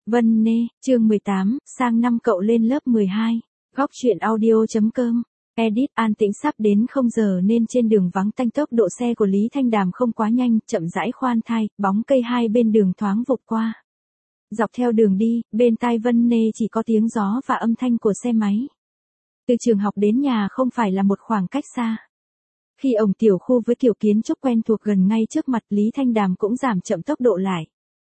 Vân Nê, chương 18, sang năm cậu lên lớp 12. Góc truyện audio.com. Edit an tĩnh sắp đến 0 giờ nên trên đường vắng tanh, tốc độ xe của Lý Thanh Đàm không quá nhanh, chậm rãi khoan thai, bóng cây hai bên đường thoáng vụt qua. Dọc theo đường đi, bên tai Vân Nê chỉ có tiếng gió và âm thanh của xe máy. Từ trường học đến nhà không phải là một khoảng cách xa. Khi ổng tiểu khu với kiểu kiến trúc quen thuộc gần ngay trước mặt, Lý Thanh Đàm cũng giảm chậm tốc độ lại.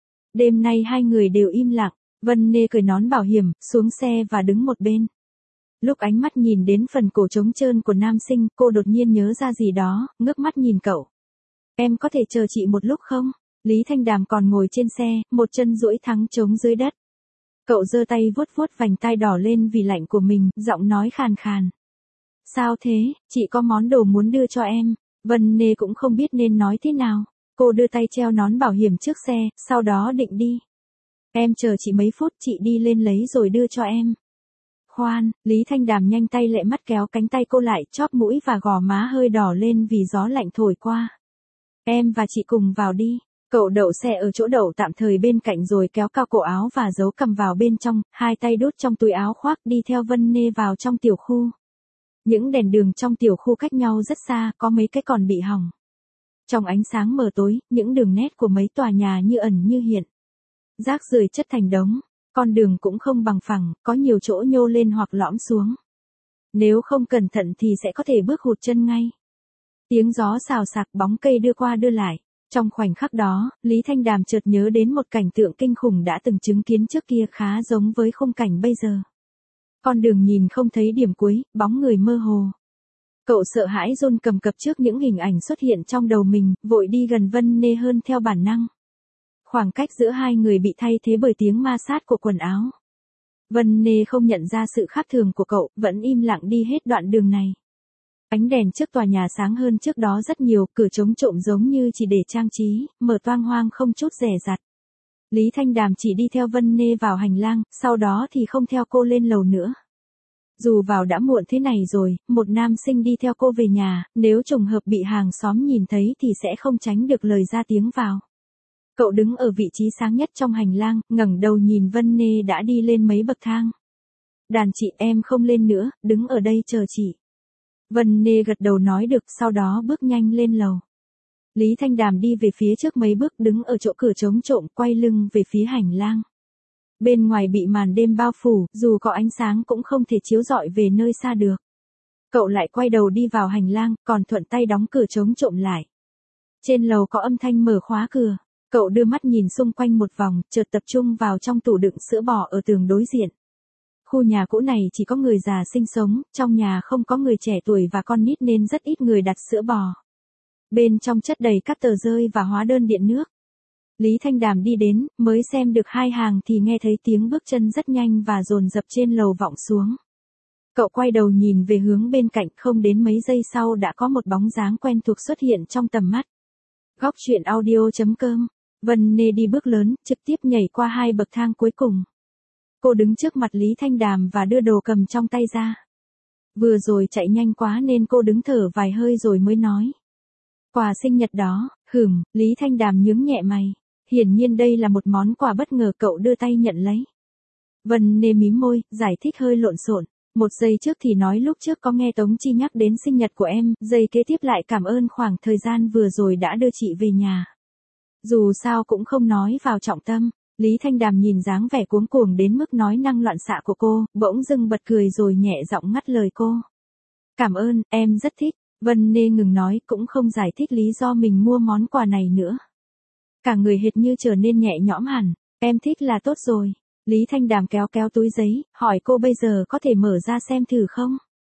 Đêm nay hai người đều im lặng, Vân Nê cởi nón bảo hiểm, xuống xe và đứng một bên. Lúc ánh mắt nhìn đến phần cổ trống trơn của nam sinh, cô đột nhiên nhớ ra gì đó, ngước mắt nhìn cậu. Em có thể chờ chị một lúc không? Lý Thanh Đàm còn ngồi trên xe, một chân duỗi thẳng trống dưới đất. Cậu giơ tay vuốt vuốt vành tai đỏ lên vì lạnh của mình, giọng nói khàn khàn. Sao thế, chị có món đồ muốn đưa cho em. Vân Nê cũng không biết nên nói thế nào. Cô đưa tay treo nón bảo hiểm trước xe, sau đó định đi. Em chờ chị mấy phút, chị đi lên lấy rồi đưa cho em. Khoan, Lý Thanh Đàm nhanh tay lẹ mắt kéo cánh tay cô lại, chóp mũi và gò má hơi đỏ lên vì gió lạnh thổi qua. Em và chị cùng vào đi. Cậu đậu xe ở chỗ đậu tạm thời bên cạnh rồi kéo cao cổ áo và giấu cầm vào bên trong, hai tay đút trong túi áo khoác đi theo Vân Nê vào trong tiểu khu. Những đèn đường trong tiểu khu cách nhau rất xa, có mấy cái còn bị hỏng. Trong ánh sáng mờ tối, những đường nét của mấy tòa nhà như ẩn như hiện. Rác rưởi chất thành đống, con đường cũng không bằng phẳng, có nhiều chỗ nhô lên hoặc lõm xuống. Nếu không cẩn thận thì sẽ có thể bước hụt chân ngay. Tiếng gió xào xạc, bóng cây đưa qua đưa lại. Trong khoảnh khắc đó, Lý Thanh Đàm chợt nhớ đến một cảnh tượng kinh khủng đã từng chứng kiến trước kia, khá giống với khung cảnh bây giờ. Con đường nhìn không thấy điểm cuối, bóng người mơ hồ. Cậu sợ hãi run cầm cập trước những hình ảnh xuất hiện trong đầu mình, vội đi gần Vân Nê hơn theo bản năng. Khoảng cách giữa hai người bị thay thế bởi tiếng ma sát của quần áo. Vân Nê không nhận ra sự khác thường của cậu, vẫn im lặng đi hết đoạn đường này. Ánh đèn trước tòa nhà sáng hơn trước đó rất nhiều, cửa trống trộm giống như chỉ để trang trí, mở toang hoang không chút dè dặt. Lý Thanh Đàm chỉ đi theo Vân Nê vào hành lang, sau đó thì không theo cô lên lầu nữa. Dù vào đã muộn thế này rồi, một nam sinh đi theo cô về nhà, nếu trùng hợp bị hàng xóm nhìn thấy thì sẽ không tránh được lời ra tiếng vào. Cậu đứng ở vị trí sáng nhất trong hành lang, ngẩng đầu nhìn Vân Nê đã đi lên mấy bậc thang. Đàn chị, em không lên nữa, đứng ở đây chờ chị. Vân Nê gật đầu nói được, sau đó bước nhanh lên lầu. Lý Thanh Đàm đi về phía trước mấy bước, đứng ở chỗ cửa trống trộm, quay lưng về phía hành lang. Bên ngoài bị màn đêm bao phủ, dù có ánh sáng cũng không thể chiếu rọi về nơi xa được. Cậu lại quay đầu đi vào hành lang, còn thuận tay đóng cửa trống trộm lại. Trên lầu có âm thanh mở khóa cửa. Cậu đưa mắt nhìn xung quanh một vòng, chợt tập trung vào trong tủ đựng sữa bò ở tường đối diện. Khu nhà cũ này chỉ có người già sinh sống, trong nhà không có người trẻ tuổi và con nít nên rất ít người đặt sữa bò. Bên trong chất đầy các tờ rơi và hóa đơn điện nước. Lý Thanh Đàm đi đến, mới xem được hai hàng thì nghe thấy tiếng bước chân rất nhanh và dồn dập trên lầu vọng xuống. Cậu quay đầu nhìn về hướng bên cạnh, không đến mấy giây sau đã có một bóng dáng quen thuộc xuất hiện trong tầm mắt. Góc truyện audio.com. Vân Nê đi bước lớn, trực tiếp nhảy qua hai bậc thang cuối cùng. Cô đứng trước mặt Lý Thanh Đàm và đưa đồ cầm trong tay ra. Vừa rồi chạy nhanh quá nên cô đứng thở vài hơi rồi mới nói. Quà sinh nhật đó, Lý Thanh Đàm nhướng nhẹ mày. Hiển nhiên đây là một món quà bất ngờ, cậu đưa tay nhận lấy. Vân Nê mím môi, giải thích hơi lộn xộn. Một giây trước thì nói lúc trước có nghe Tống Chi nhắc đến sinh nhật của em, giây kế tiếp lại cảm ơn khoảng thời gian vừa rồi đã đưa chị về nhà. Dù sao cũng không nói vào trọng tâm. Lý Thanh Đàm nhìn dáng vẻ cuống cuồng đến mức nói năng loạn xạ của cô, bỗng dưng bật cười rồi nhẹ giọng ngắt lời cô. Cảm ơn, em rất thích. Vân Nê ngừng nói, cũng không giải thích lý do mình mua món quà này nữa. Cả người hệt như trở nên nhẹ nhõm hẳn. Em thích là tốt rồi. Lý Thanh Đàm kéo kéo túi giấy, hỏi cô bây giờ có thể mở ra xem thử không?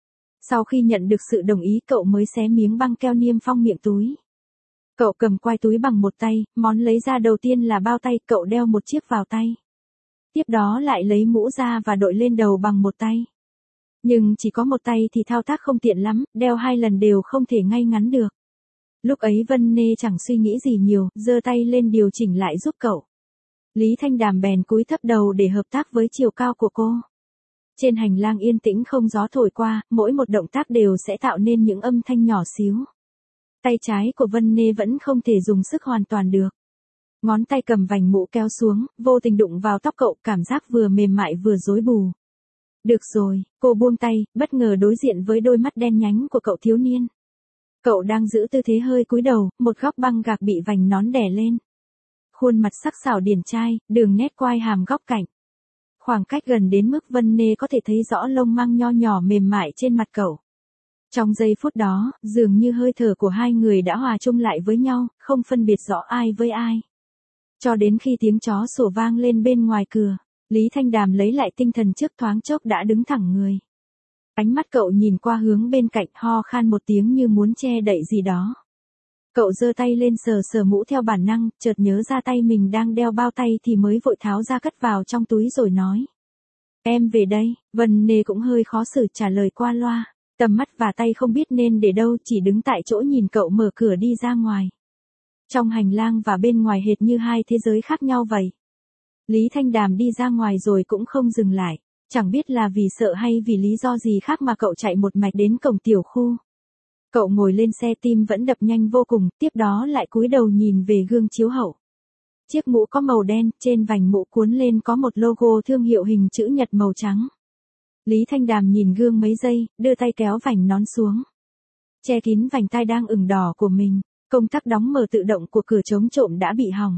Sau khi nhận được sự đồng ý, cậu mới xé miếng băng keo niêm phong miệng túi. Cậu cầm quai túi bằng một tay, món lấy ra đầu tiên là bao tay, cậu đeo một chiếc vào tay. Tiếp đó lại lấy mũ ra và đội lên đầu bằng một tay. Nhưng chỉ có một tay thì thao tác không tiện lắm, đeo hai lần đều không thể ngay ngắn được. Lúc ấy Vân Nê chẳng suy nghĩ gì nhiều, giơ tay lên điều chỉnh lại giúp cậu. Lý Thanh Đàm bèn cúi thấp đầu để hợp tác với chiều cao của cô. Trên hành lang yên tĩnh không gió thổi qua, mỗi một động tác đều sẽ tạo nên những âm thanh nhỏ xíu. Tay trái của Vân Nê vẫn không thể dùng sức hoàn toàn được. Ngón tay cầm vành mũ kéo xuống, vô tình đụng vào tóc cậu, cảm giác vừa mềm mại vừa rối bù. Được rồi, cô buông tay, bất ngờ đối diện với đôi mắt đen nhánh của cậu thiếu niên. Cậu đang giữ tư thế hơi cúi đầu, một góc băng gạc bị vành nón đè lên. Khuôn mặt sắc sảo điển trai, đường nét quai hàm góc cạnh. Khoảng cách gần đến mức Vân Nê có thể thấy rõ lông măng nho nhỏ mềm mại trên mặt cậu. Trong giây phút đó, dường như hơi thở của hai người đã hòa chung lại với nhau, không phân biệt rõ ai với ai. Cho đến khi tiếng chó sủa vang lên bên ngoài cửa, Lý Thanh Đàm lấy lại tinh thần trước thoáng chốc đã đứng thẳng người. Ánh mắt cậu nhìn qua hướng bên cạnh, ho khan một tiếng như muốn che đậy gì đó. Cậu giơ tay lên sờ sờ mũ theo bản năng, chợt nhớ ra tay mình đang đeo bao tay thì mới vội tháo ra cất vào trong túi rồi nói. Em về đây. Vân Nê cũng hơi khó xử trả lời qua loa. Tầm mắt và tay không biết nên để đâu, chỉ đứng tại chỗ nhìn cậu mở cửa đi ra ngoài. Trong hành lang và bên ngoài hệt như hai thế giới khác nhau vậy. Lý Thanh Đàm đi ra ngoài rồi cũng không dừng lại. Chẳng biết là vì sợ hay vì lý do gì khác mà cậu chạy một mạch đến cổng tiểu khu. Cậu ngồi lên xe, tim vẫn đập nhanh vô cùng, tiếp đó lại cúi đầu nhìn về gương chiếu hậu. Chiếc mũ có màu đen, trên vành mũ cuốn lên có một logo thương hiệu hình chữ nhật màu trắng. Lý Thanh Đàm nhìn gương mấy giây, đưa tay kéo vành nón xuống. Che kín vành tai đang ửng đỏ của mình, công tắc đóng mở tự động của cửa chống trộm đã bị hỏng.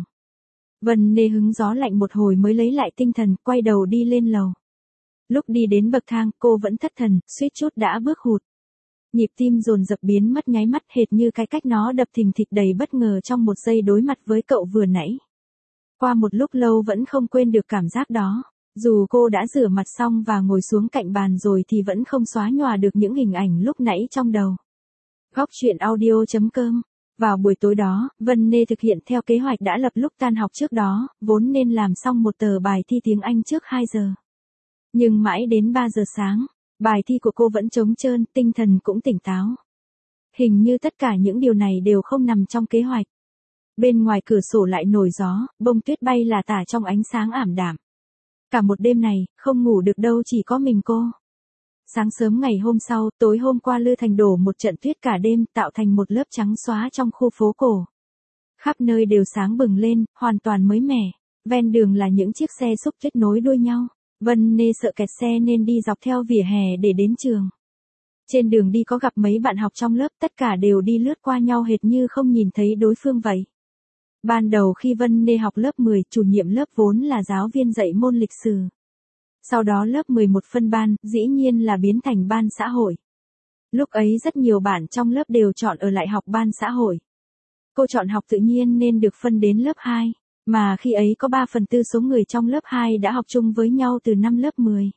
Vân Nê hứng gió lạnh một hồi mới lấy lại tinh thần, quay đầu đi lên lầu. Lúc đi đến bậc thang, cô vẫn thất thần, suýt chút đã bước hụt. Nhịp tim dồn dập biến mất nháy mắt, hệt như cái cách nó đập thình thịch đầy bất ngờ trong một giây đối mặt với cậu vừa nãy. Qua một lúc lâu vẫn không quên được cảm giác đó. Dù cô đã rửa mặt xong và ngồi xuống cạnh bàn rồi thì vẫn không xóa nhòa được những hình ảnh lúc nãy trong đầu. Góc truyện audio.com. Vào buổi tối đó, Vân Nê thực hiện theo kế hoạch đã lập lúc tan học trước đó, vốn nên làm xong một tờ bài thi tiếng Anh trước 2 giờ. Nhưng mãi đến 3 giờ sáng, bài thi của cô vẫn trống trơn, tinh thần cũng tỉnh táo. Hình như tất cả những điều này đều không nằm trong kế hoạch. Bên ngoài cửa sổ lại nổi gió, bông tuyết bay lả tả trong ánh sáng ảm đạm. Cả một đêm này, không ngủ được đâu, chỉ có mình cô. Sáng sớm ngày hôm sau, tối hôm qua Lư Thành đổ một trận tuyết cả đêm, tạo thành một lớp trắng xóa trong khu phố cổ. Khắp nơi đều sáng bừng lên, hoàn toàn mới mẻ. Ven đường là những chiếc xe xúc tuyết nối đuôi nhau. Vân Nê sợ kẹt xe nên đi dọc theo vỉa hè để đến trường. Trên đường đi có gặp mấy bạn học trong lớp, tất cả đều đi lướt qua nhau hệt như không nhìn thấy đối phương vậy. Ban đầu khi Vân Nê học lớp 10, chủ nhiệm lớp vốn là giáo viên dạy môn lịch sử. Sau đó lớp 11 phân ban, dĩ nhiên là biến thành ban xã hội. Lúc ấy rất nhiều bạn trong lớp đều chọn ở lại học ban xã hội. Cô chọn học tự nhiên nên được phân đến lớp 2, mà khi ấy có 3/4 số người trong lớp 2 đã học chung với nhau từ năm lớp 10.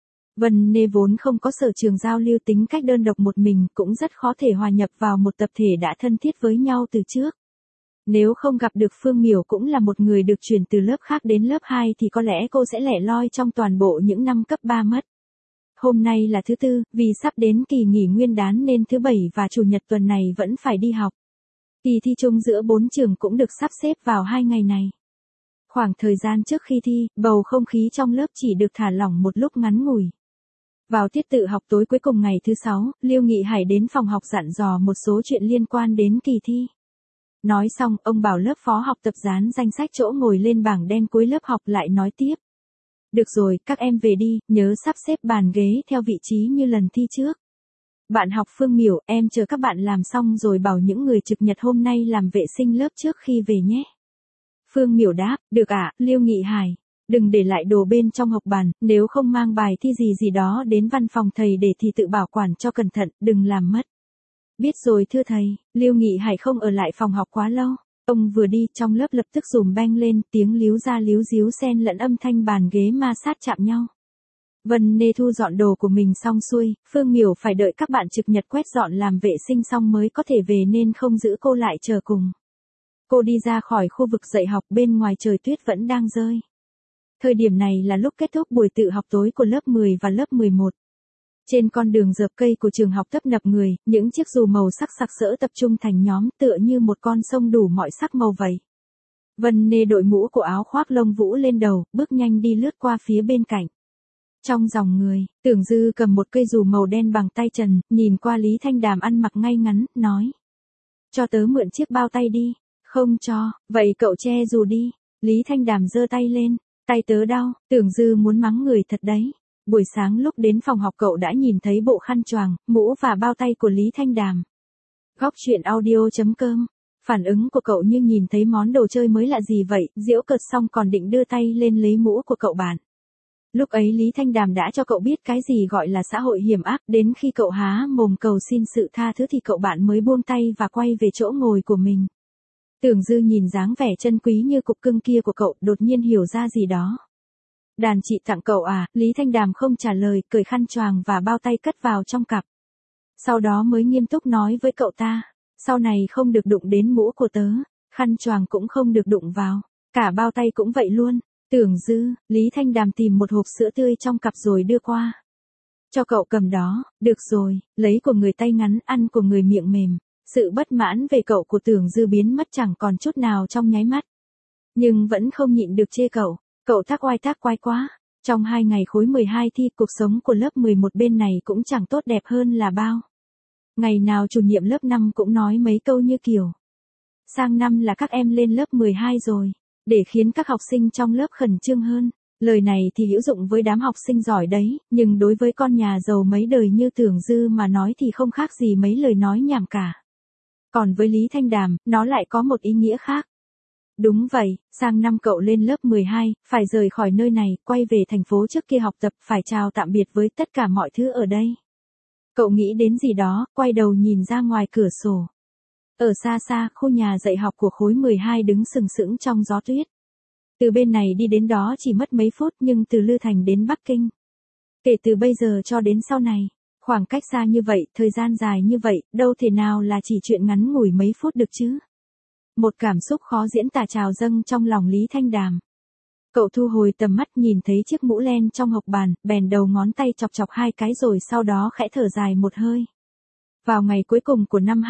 Vân Nê vốn không có sở trường giao lưu, tính cách đơn độc một mình, cũng rất khó thể hòa nhập vào một tập thể đã thân thiết với nhau từ trước. Nếu không gặp được Phương Miểu cũng là một người được chuyển từ lớp khác đến lớp 2 thì có lẽ cô sẽ lẻ loi trong toàn bộ những năm cấp 3 mất. Hôm nay là thứ Tư, vì sắp đến kỳ nghỉ Nguyên đán nên thứ Bảy và Chủ nhật tuần này vẫn phải đi học. Kỳ thi chung giữa 4 trường cũng được sắp xếp vào 2 ngày này. Khoảng thời gian trước khi thi, bầu không khí trong lớp chỉ được thả lỏng một lúc ngắn ngủi. Vào tiết tự học tối cuối cùng ngày thứ 6, Liêu Nghị Hải đến phòng học dặn dò một số chuyện liên quan đến kỳ thi. Nói xong, ông bảo lớp phó học tập dán danh sách chỗ ngồi lên bảng đen cuối lớp học, lại nói tiếp. Được rồi, các em về đi, nhớ sắp xếp bàn ghế theo vị trí như lần thi trước. Bạn học Phương Miểu, em chờ các bạn làm xong rồi bảo những người trực nhật hôm nay làm vệ sinh lớp trước khi về nhé. Phương Miểu đáp, được ạ, Liêu Nghị Hải. Đừng để lại đồ bên trong học bàn, nếu không mang bài thi gì đó đến văn phòng thầy để thì tự bảo quản cho cẩn thận, đừng làm mất. Biết rồi thưa thầy. Liêu Nghị Hải không ở lại phòng học quá lâu. Ông vừa đi, trong lớp lập tức rùm beng lên, tiếng líu ra líu díu xen lẫn âm thanh bàn ghế ma sát chạm nhau. Vân Nê thu dọn đồ của mình xong xuôi, Phương Miểu phải đợi các bạn trực nhật quét dọn làm vệ sinh xong mới có thể về nên không giữ cô lại chờ cùng. Cô đi ra khỏi khu vực dạy học, bên ngoài trời tuyết vẫn đang rơi. Thời điểm này là lúc kết thúc buổi tự học tối của lớp 10 và lớp 11. Trên con đường dợp cây của trường học tấp nập người, những chiếc dù màu sắc sặc sỡ tập trung thành nhóm, tựa như một con sông đủ mọi sắc màu vậy. Vân Nê đội mũ của áo khoác lông vũ lên đầu, bước nhanh đi lướt qua phía bên cạnh. Trong dòng người, Tưởng Dư cầm một cây dù màu đen bằng tay trần, nhìn qua Lý Thanh Đàm ăn mặc ngay ngắn, nói. Cho tớ mượn chiếc bao tay đi. Không cho, vậy cậu che dù đi. Lý Thanh Đàm giơ tay lên, tay tớ đau, Tưởng Dư muốn mắng người thật đấy. Buổi sáng lúc đến phòng học cậu đã nhìn thấy bộ khăn choàng, mũ và bao tay của Lý Thanh Đàm. Góc chuyện audio.com. Phản ứng của cậu như nhìn thấy món đồ chơi mới lạ gì vậy, giễu cợt xong còn định đưa tay lên lấy mũ của cậu bạn. Lúc ấy Lý Thanh Đàm đã cho cậu biết cái gì gọi là xã hội hiểm ác, đến khi cậu há mồm cầu xin sự tha thứ thì cậu bạn mới buông tay và quay về chỗ ngồi của mình. Tưởng Dư nhìn dáng vẻ chân quý như cục cưng kia của cậu, đột nhiên hiểu ra gì đó. Đàn chị tặng cậu à? Lý Thanh Đàm không trả lời, cởi khăn choàng và bao tay cất vào trong cặp. Sau đó mới nghiêm túc nói với cậu ta, sau này không được đụng đến mũ của tớ, khăn choàng cũng không được đụng vào, cả bao tay cũng vậy luôn. Tưởng Dư, Lý Thanh Đàm tìm một hộp sữa tươi trong cặp rồi đưa qua. Cho cậu cầm đó, được rồi, lấy của người tay ngắn, ăn của người miệng mềm. Sự bất mãn về cậu của Tưởng Dư biến mất chẳng còn chút nào trong nháy mắt. Nhưng vẫn không nhịn được chê cậu tác oai quá. Trong 2 ngày khối 12 thi, cuộc sống của lớp 11 bên này cũng chẳng tốt đẹp hơn là bao. Ngày nào chủ nhiệm lớp 5 cũng nói mấy câu như kiểu: sang năm là các em lên lớp 12 rồi, để khiến các học sinh trong lớp khẩn trương hơn. Lời này thì hữu dụng với đám học sinh giỏi đấy, nhưng đối với con nhà giàu mấy đời như Tưởng Dư mà nói thì không khác gì mấy lời nói nhảm cả. Còn với Lý Thanh Đàm, nó lại có một ý nghĩa khác. Đúng vậy, sang năm cậu lên lớp 12, phải rời khỏi nơi này, quay về thành phố trước kia học tập, phải chào tạm biệt với tất cả mọi thứ ở đây. Cậu nghĩ đến gì đó, quay đầu nhìn ra ngoài cửa sổ. Ở xa xa, khu nhà dạy học của khối 12 đứng sừng sững trong gió tuyết. Từ bên này đi đến đó chỉ mất mấy phút, nhưng từ Lư Thành đến Bắc Kinh, kể từ bây giờ cho đến sau này, khoảng cách xa như vậy, thời gian dài như vậy, đâu thể nào là chỉ chuyện ngắn ngủi mấy phút được chứ. Một cảm xúc khó diễn tả trào dâng trong lòng Lý Thanh Đàm. Cậu thu hồi tầm mắt, nhìn thấy chiếc mũ len trong hộc bàn, bèn đầu ngón tay chọc chọc 2 cái rồi sau đó khẽ thở dài một hơi. Vào ngày cuối cùng của năm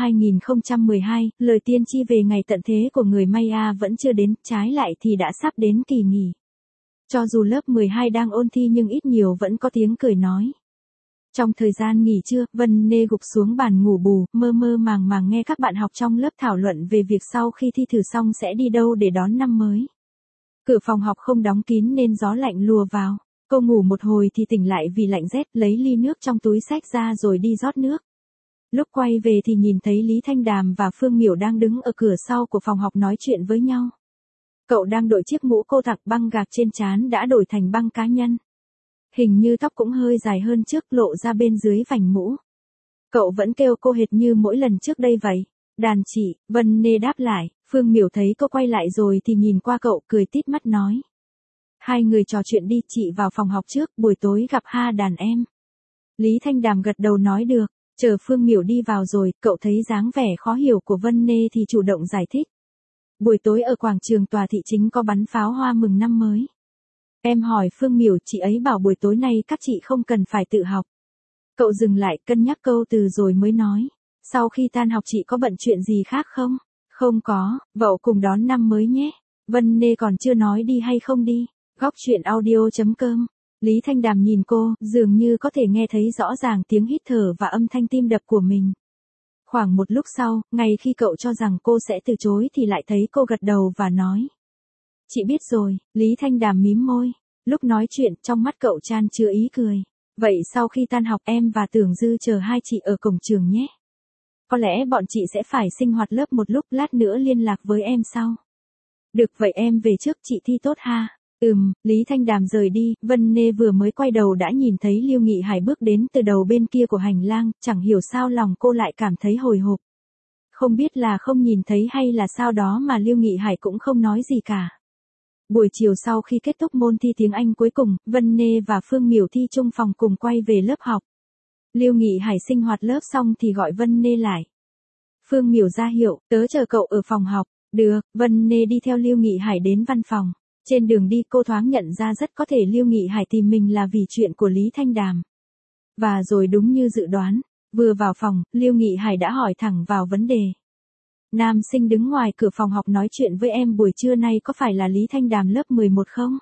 2012, lời tiên tri về ngày tận thế của người Maya vẫn chưa đến, trái lại thì đã sắp đến kỳ nghỉ. Cho dù lớp 12 đang ôn thi nhưng ít nhiều vẫn có tiếng cười nói. Trong thời gian nghỉ trưa, Vân Nê gục xuống bàn ngủ bù, mơ mơ màng màng nghe các bạn học trong lớp thảo luận về việc sau khi thi thử xong sẽ đi đâu để đón năm mới. Cửa phòng học không đóng kín nên gió lạnh lùa vào. Cô ngủ một hồi thì tỉnh lại vì lạnh rét, lấy ly nước trong túi xách ra rồi đi rót nước. Lúc quay về thì nhìn thấy Lý Thanh Đàm và Phương Miểu đang đứng ở cửa sau của phòng học nói chuyện với nhau. Cậu đang đội chiếc mũ cô tặc, băng gạc trên trán đã đổi thành băng cá nhân. Hình như tóc cũng hơi dài hơn trước, lộ ra bên dưới vành mũ. Cậu vẫn kêu cô hệt như mỗi lần trước đây vậy. Đàn chị, Vân Nê đáp lại. Phương Miểu thấy cô quay lại rồi thì nhìn qua cậu, cười tít mắt nói: hai người trò chuyện đi, chị vào phòng học trước, buổi tối gặp ha đàn em. Lý Thanh Đàm gật đầu nói được. Chờ Phương Miểu đi vào rồi, cậu thấy dáng vẻ khó hiểu của Vân Nê thì chủ động giải thích. Buổi tối ở quảng trường tòa thị chính có bắn pháo hoa mừng năm mới. Em hỏi Phương Miểu, chị ấy bảo buổi tối nay các chị không cần phải tự học. Cậu dừng lại, cân nhắc câu từ rồi mới nói. Sau khi tan học chị có bận chuyện gì khác không? Không có, vậu cùng đón năm mới nhé. Vân Nê còn chưa nói đi hay không đi. Góc chuyện audio.com. Lý Thanh Đàm nhìn cô, dường như có thể nghe thấy rõ ràng tiếng hít thở và âm thanh tim đập của mình. Khoảng một lúc sau, ngay khi cậu cho rằng cô sẽ từ chối thì lại thấy cô gật đầu và nói. Chị biết rồi. Lý Thanh Đàm mím môi. Lúc nói chuyện, trong mắt cậu chan chứa ý cười. Vậy sau khi tan học em và Tưởng Dư chờ hai chị ở cổng trường nhé. Có lẽ bọn chị sẽ phải sinh hoạt lớp một lúc, lát nữa liên lạc với em sau. Được, vậy em về trước, chị thi tốt ha. Lý Thanh Đàm rời đi, Vân Nê vừa mới quay đầu đã nhìn thấy Lưu Nghị Hải bước đến từ đầu bên kia của hành lang, chẳng hiểu sao lòng cô lại cảm thấy hồi hộp. Không biết là không nhìn thấy hay là sao đó mà Lưu Nghị Hải cũng không nói gì cả. Buổi chiều sau khi kết thúc môn thi tiếng Anh cuối cùng, Vân Nê và Phương Miểu thi chung phòng cùng quay về lớp học. Lưu Nghị Hải sinh hoạt lớp xong thì gọi Vân Nê lại. Phương Miểu ra hiệu, tớ chờ cậu ở phòng học. Được, Vân Nê đi theo Lưu Nghị Hải đến văn phòng. Trên đường đi cô thoáng nhận ra rất có thể Lưu Nghị Hải tìm mình là vì chuyện của Lý Thanh Đàm. Và rồi đúng như dự đoán, vừa vào phòng, Lưu Nghị Hải đã hỏi thẳng vào vấn đề. Nam sinh đứng ngoài cửa phòng học nói chuyện với em buổi trưa nay có phải là Lý Thanh Đàm lớp 11 không?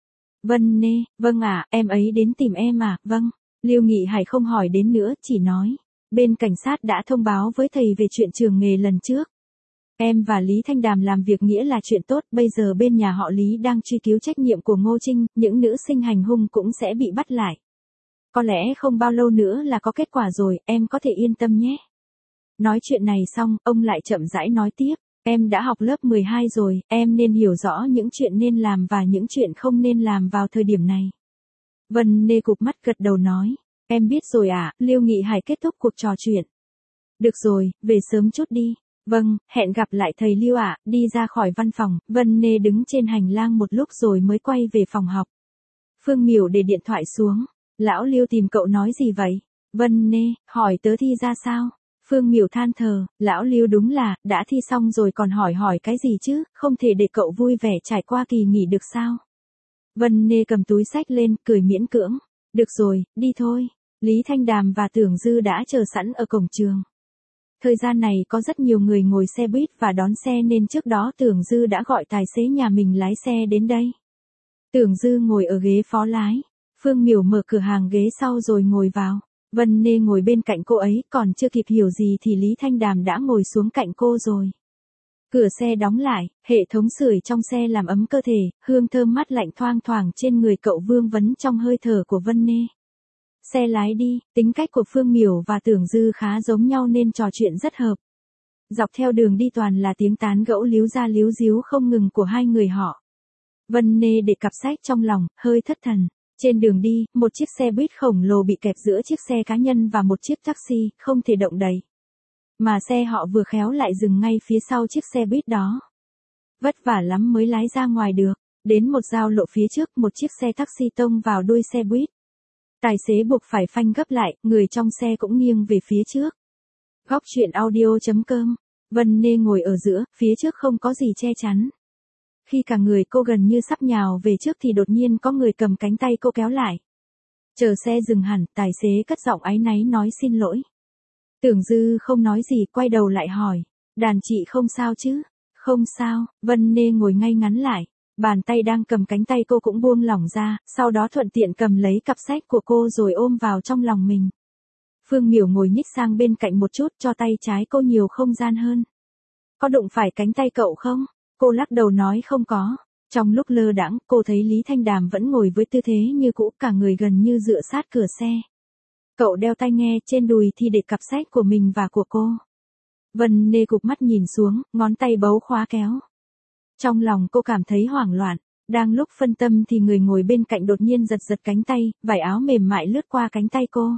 Vân Nê, vâng ạ, em ấy đến tìm em à, vâng. Lưu Nghị Hải không hỏi đến nữa, chỉ nói. Bên cảnh sát đã thông báo với thầy về chuyện trường nghề lần trước. Em và Lý Thanh Đàm làm việc nghĩa là chuyện tốt, bây giờ bên nhà họ Lý đang truy cứu trách nhiệm của Ngô Trinh, những nữ sinh hành hung cũng sẽ bị bắt lại. Có lẽ không bao lâu nữa là có kết quả rồi, em có thể yên tâm nhé. Nói chuyện này xong, ông lại chậm rãi nói tiếp, em đã học lớp 12 rồi, em nên hiểu rõ những chuyện nên làm và những chuyện không nên làm vào thời điểm này. Vân Nê cụp mắt gật đầu nói, em biết rồi ạ. Lưu Nghị Hải kết thúc cuộc trò chuyện. Được rồi, về sớm chút đi. Vâng, hẹn gặp lại thầy Lưu ạ. Đi ra khỏi văn phòng, Vân Nê đứng trên hành lang một lúc rồi mới quay về phòng học. Phương Miểu để điện thoại xuống. Lão Lưu tìm cậu nói gì vậy? Vân Nê, hỏi tớ thi ra sao? Phương Miểu than thở, lão Lưu đúng là, đã thi xong rồi còn hỏi cái gì chứ, không thể để cậu vui vẻ trải qua kỳ nghỉ được sao? Vân Nê cầm túi xách lên, cười miễn cưỡng. Được rồi, đi thôi. Lý Thanh Đàm và Tưởng Dư đã chờ sẵn ở cổng trường. Thời gian này có rất nhiều người ngồi xe buýt và đón xe nên trước đó Tưởng Dư đã gọi tài xế nhà mình lái xe đến đây. Tưởng Dư ngồi ở ghế phó lái. Phương Miểu mở cửa hàng ghế sau rồi ngồi vào. Vân Nê ngồi bên cạnh cô ấy, còn chưa kịp hiểu gì thì Lý Thanh Đàm đã ngồi xuống cạnh cô rồi. Cửa xe đóng lại, hệ thống sưởi trong xe làm ấm cơ thể, hương thơm mát lạnh thoang thoảng trên người cậu vương vấn trong hơi thở của Vân Nê. Xe lái đi, tính cách của Phương Miểu và Tưởng Dư khá giống nhau nên trò chuyện rất hợp. Dọc theo đường đi toàn là tiếng tán gẫu líu ra líu díu không ngừng của hai người họ. Vân Nê để cặp sách trong lòng, hơi thất thần. Trên đường đi, một chiếc xe buýt khổng lồ bị kẹp giữa chiếc xe cá nhân và một chiếc taxi, không thể động đậy. Mà xe họ vừa khéo lại dừng ngay phía sau chiếc xe buýt đó. Vất vả lắm mới lái ra ngoài được. Đến một giao lộ phía trước, một chiếc xe taxi tông vào đuôi xe buýt. Tài xế buộc phải phanh gấp lại, người trong xe cũng nghiêng về phía trước. Góc truyện audio.com. Vân Nê ngồi ở giữa, phía trước không có gì che chắn. Khi cả người cô gần như sắp nhào về trước thì đột nhiên có người cầm cánh tay cô kéo lại. Chờ xe dừng hẳn, tài xế cất giọng áy náy nói xin lỗi. Tưởng Dư không nói gì, quay đầu lại hỏi. Đàn chị không sao chứ? Không sao. Vân Nê ngồi ngay ngắn lại. Bàn tay đang cầm cánh tay cô cũng buông lỏng ra, sau đó thuận tiện cầm lấy cặp sách của cô rồi ôm vào trong lòng mình. Phương Miểu ngồi nhích sang bên cạnh một chút cho tay trái cô nhiều không gian hơn. Có đụng phải cánh tay cậu không? Cô lắc đầu nói không có. Trong lúc lơ đãng, cô thấy Lý Thanh Đàm vẫn ngồi với tư thế như cũ, cả người gần như dựa sát cửa xe. Cậu đeo tai nghe, trên đùi thì để cặp sách của mình và của cô. Vân Nê cụp mắt nhìn xuống, ngón tay bấu khóa kéo. Trong lòng cô cảm thấy hoảng loạn, đang lúc phân tâm thì người ngồi bên cạnh đột nhiên giật giật cánh tay, vải áo mềm mại lướt qua cánh tay cô.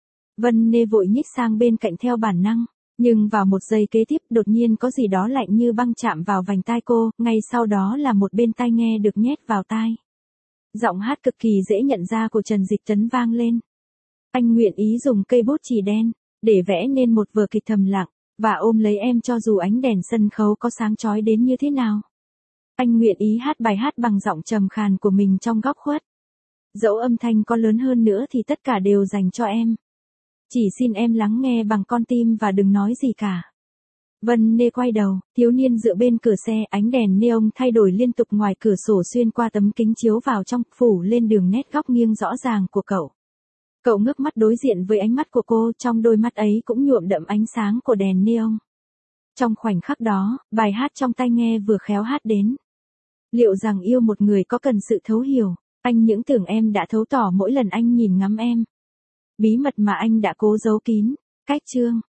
Vân Nê vội nhích sang bên cạnh theo bản năng, nhưng vào một giây kế tiếp đột nhiên có gì đó lạnh như băng chạm vào vành tai cô, ngay sau đó là một bên tai nghe được nhét vào tai. Giọng hát cực kỳ dễ nhận ra của Trần Dịch Tấn vang lên. Anh nguyện ý dùng cây bút chì đen, để vẽ nên một vở kịch thầm lặng, và ôm lấy em cho dù ánh đèn sân khấu có sáng chói đến như thế nào. Anh nguyện ý hát bài hát bằng giọng trầm khàn của mình trong góc khuất. Dẫu âm thanh có lớn hơn nữa thì tất cả đều dành cho em. Chỉ xin em lắng nghe bằng con tim và đừng nói gì cả. Vân Nê quay đầu, thiếu niên dựa bên cửa xe, ánh đèn neon thay đổi liên tục ngoài cửa sổ xuyên qua tấm kính chiếu vào trong, phủ lên đường nét góc nghiêng rõ ràng của cậu. Cậu ngước mắt đối diện với ánh mắt của cô, trong đôi mắt ấy cũng nhuộm đậm ánh sáng của đèn neon. Trong khoảnh khắc đó, bài hát trong tai nghe vừa khéo hát đến. Liệu rằng yêu một người có cần sự thấu hiểu, anh những tưởng em đã thấu tỏ mỗi lần anh nhìn ngắm em. Bí mật mà anh đã cố giấu kín. Cách chương